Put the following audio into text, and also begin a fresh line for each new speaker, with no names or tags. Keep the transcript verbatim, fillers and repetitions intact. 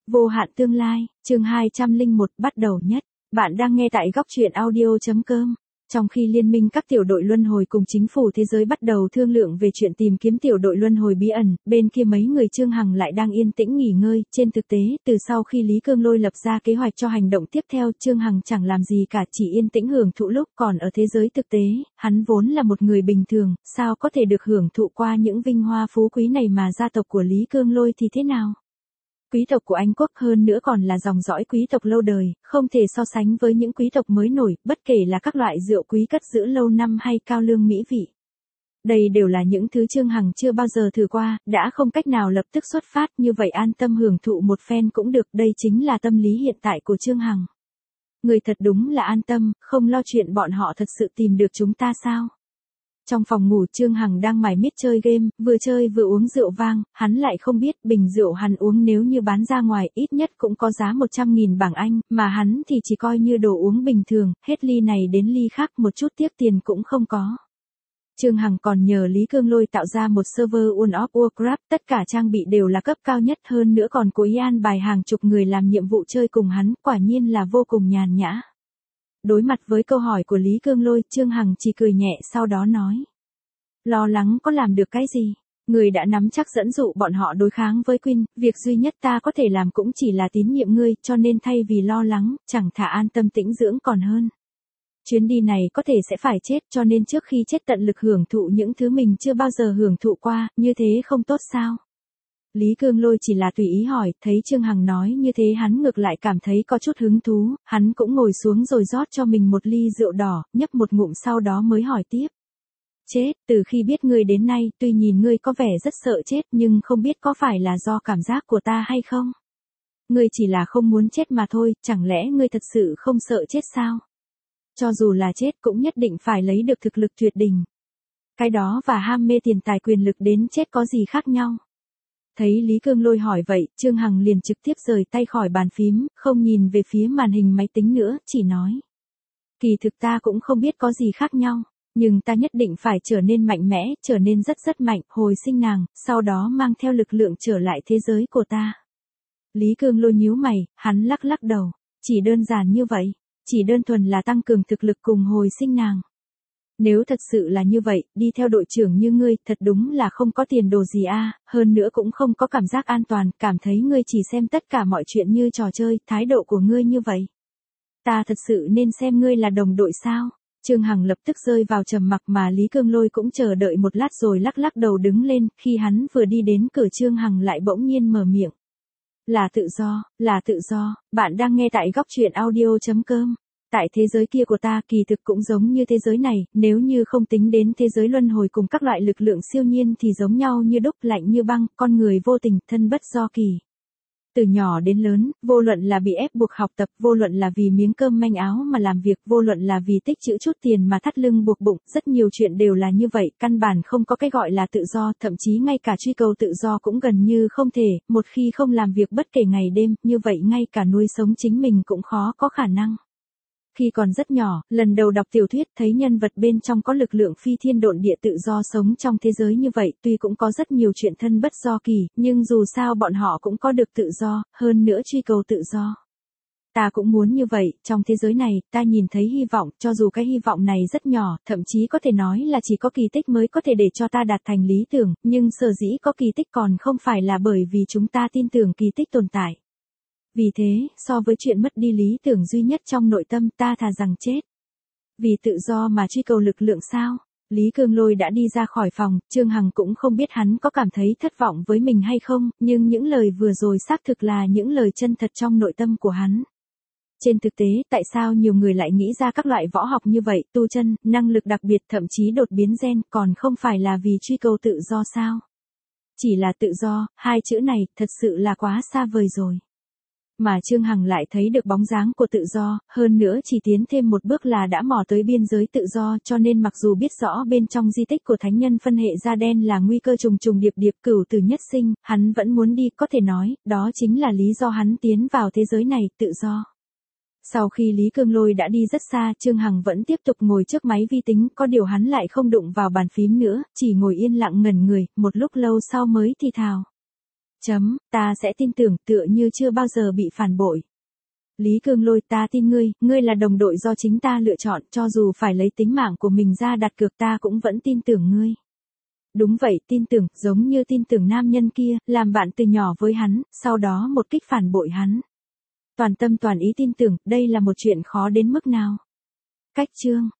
Vô hạn tương lai, chương hai trăm lẻ một bắt đầu nhất. Bạn đang nghe tại góc truyện audio chấm com. Trong khi liên minh các tiểu đội luân hồi cùng chính phủ thế giới bắt đầu thương lượng về chuyện tìm kiếm tiểu đội luân hồi bí ẩn, bên kia mấy người Trương Hằng lại đang yên tĩnh nghỉ ngơi. Trên thực tế, từ sau khi Lý Cương Lôi lập ra kế hoạch cho hành động tiếp theo, Trương Hằng chẳng làm gì cả, chỉ yên tĩnh hưởng thụ lúc còn ở thế giới thực tế. Hắn vốn là một người bình thường, sao có thể được hưởng thụ qua những vinh hoa phú quý này mà gia tộc của Lý Cương Lôi thì thế nào? Quý tộc của Anh quốc hơn nữa còn là dòng dõi quý tộc lâu đời, không thể so sánh với những quý tộc mới nổi, bất kể là các loại rượu quý cất giữ lâu năm hay cao lương mỹ vị. Đây đều là những thứ Trương Hằng chưa bao giờ thử qua, đã không cách nào lập tức xuất phát, như vậy an tâm hưởng thụ một phen cũng được, đây chính là tâm lý hiện tại của Trương Hằng. Người thật đúng là an tâm, không lo chuyện bọn họ thật sự tìm được chúng ta sao? Trong phòng ngủ Trương Hằng đang mải miết chơi game, vừa chơi vừa uống rượu vang, hắn lại không biết bình rượu hắn uống nếu như bán ra ngoài ít nhất cũng có giá một trăm nghìn bảng Anh, mà hắn thì chỉ coi như đồ uống bình thường, hết ly này đến ly khác một chút tiếc tiền cũng không có. Trương Hằng còn nhờ Lý Cương Lôi tạo ra một server World of Warcraft, tất cả trang bị đều là cấp cao nhất, hơn nữa còn cố ý an bài hàng chục người làm nhiệm vụ chơi cùng hắn, quả nhiên là vô cùng nhàn nhã. Đối mặt với câu hỏi của Lý Cương Lôi, Trương Hằng chỉ cười nhẹ sau đó nói. Lo lắng có làm được cái gì? Người đã nắm chắc dẫn dụ bọn họ đối kháng với Queen, việc duy nhất ta có thể làm cũng chỉ là tín nhiệm ngươi, cho nên thay vì lo lắng, chẳng thà an tâm tĩnh dưỡng còn hơn. Chuyến đi này có thể sẽ phải chết, cho nên trước khi chết tận lực hưởng thụ những thứ mình chưa bao giờ hưởng thụ qua, như thế không tốt sao? Lý Cương Lôi chỉ là tùy ý hỏi, thấy Trương Hằng nói như thế hắn ngược lại cảm thấy có chút hứng thú, hắn cũng ngồi xuống rồi rót cho mình một ly rượu đỏ, nhấp một ngụm sau đó mới hỏi tiếp. Chết, từ khi biết ngươi đến nay, tuy nhìn ngươi có vẻ rất sợ chết nhưng không biết có phải là do cảm giác của ta hay không? Ngươi chỉ là không muốn chết mà thôi, chẳng lẽ ngươi thật sự không sợ chết sao? Cho dù là chết cũng nhất định phải lấy được thực lực tuyệt đỉnh. Cái đó và ham mê tiền tài quyền lực đến chết có gì khác nhau? Thấy Lý Cương Lôi hỏi vậy, Trương Hằng liền trực tiếp rời tay khỏi bàn phím, không nhìn về phía màn hình máy tính nữa, chỉ nói. Kỳ thực ta cũng không biết có gì khác nhau, nhưng ta nhất định phải trở nên mạnh mẽ, trở nên rất rất mạnh, hồi sinh nàng, sau đó mang theo lực lượng trở lại thế giới của ta. Lý Cương Lôi nhíu mày, hắn lắc lắc đầu, chỉ đơn giản như vậy, chỉ đơn thuần là tăng cường thực lực cùng hồi sinh nàng. Nếu thật sự là như vậy, đi theo đội trưởng như ngươi, thật đúng là không có tiền đồ gì a, hơn nữa cũng không có cảm giác an toàn, cảm thấy ngươi chỉ xem tất cả mọi chuyện như trò chơi, thái độ của ngươi như vậy. Ta thật sự nên xem ngươi là đồng đội sao? Trương Hằng lập tức rơi vào trầm mặc mà Lý Cương Lôi cũng chờ đợi một lát rồi lắc lắc đầu đứng lên, khi hắn vừa đi đến cửa Trương Hằng lại bỗng nhiên mở miệng. Là tự do, là tự do, bạn đang nghe tại góc truyện audio chấm com. Tại thế giới kia của ta kỳ thực cũng giống như thế giới này, nếu như không tính đến thế giới luân hồi cùng các loại lực lượng siêu nhiên thì giống nhau như đúc, lạnh như băng, con người vô tình, thân bất do kỳ. Từ nhỏ đến lớn, vô luận là bị ép buộc học tập, vô luận là vì miếng cơm manh áo mà làm việc, vô luận là vì tích trữ chút tiền mà thắt lưng buộc bụng, rất nhiều chuyện đều là như vậy, căn bản không có cái gọi là tự do, thậm chí ngay cả truy cầu tự do cũng gần như không thể, một khi không làm việc bất kể ngày đêm, như vậy ngay cả nuôi sống chính mình cũng khó có khả năng. Khi còn rất nhỏ, lần đầu đọc tiểu thuyết thấy nhân vật bên trong có lực lượng phi thiên độn địa tự do sống trong thế giới như vậy, tuy cũng có rất nhiều chuyện thân bất do kỳ, nhưng dù sao bọn họ cũng có được tự do, hơn nữa truy cầu tự do. Ta cũng muốn như vậy, trong thế giới này, ta nhìn thấy hy vọng, cho dù cái hy vọng này rất nhỏ, thậm chí có thể nói là chỉ có kỳ tích mới có thể để cho ta đạt thành lý tưởng, nhưng sở dĩ có kỳ tích còn không phải là bởi vì chúng ta tin tưởng kỳ tích tồn tại. Vì thế, so với chuyện mất đi lý tưởng duy nhất trong nội tâm ta thà rằng chết. Vì tự do mà truy cầu lực lượng sao? Lý Cương Lôi đã đi ra khỏi phòng, Trương Hằng cũng không biết hắn có cảm thấy thất vọng với mình hay không, nhưng những lời vừa rồi xác thực là những lời chân thật trong nội tâm của hắn. Trên thực tế, tại sao nhiều người lại nghĩ ra các loại võ học như vậy, tu chân, năng lực đặc biệt thậm chí đột biến gen, còn không phải là vì truy cầu tự do sao? Chỉ là tự do, hai chữ này, thật sự là quá xa vời rồi. Mà Trương Hằng lại thấy được bóng dáng của tự do, hơn nữa chỉ tiến thêm một bước là đã mò tới biên giới tự do, cho nên mặc dù biết rõ bên trong di tích của thánh nhân phân hệ da đen là nguy cơ trùng trùng điệp điệp cửu tử nhất sinh, hắn vẫn muốn đi, có thể nói, đó chính là lý do hắn tiến vào thế giới này, tự do. Sau khi Lý Cương Lôi đã đi rất xa, Trương Hằng vẫn tiếp tục ngồi trước máy vi tính, có điều hắn lại không đụng vào bàn phím nữa, chỉ ngồi yên lặng ngẩn người, một lúc lâu sau mới thì thào. Chấm, ta sẽ tin tưởng tựa như chưa bao giờ bị phản bội. Lý Cương Lôi, ta tin ngươi, ngươi là đồng đội do chính ta lựa chọn, cho dù phải lấy tính mạng của mình ra đặt cược ta cũng vẫn tin tưởng ngươi. Đúng vậy, tin tưởng, giống như tin tưởng nam nhân kia, làm bạn từ nhỏ với hắn, sau đó một kích phản bội hắn. Toàn tâm toàn ý tin tưởng, đây là một chuyện khó đến mức nào. Cách chương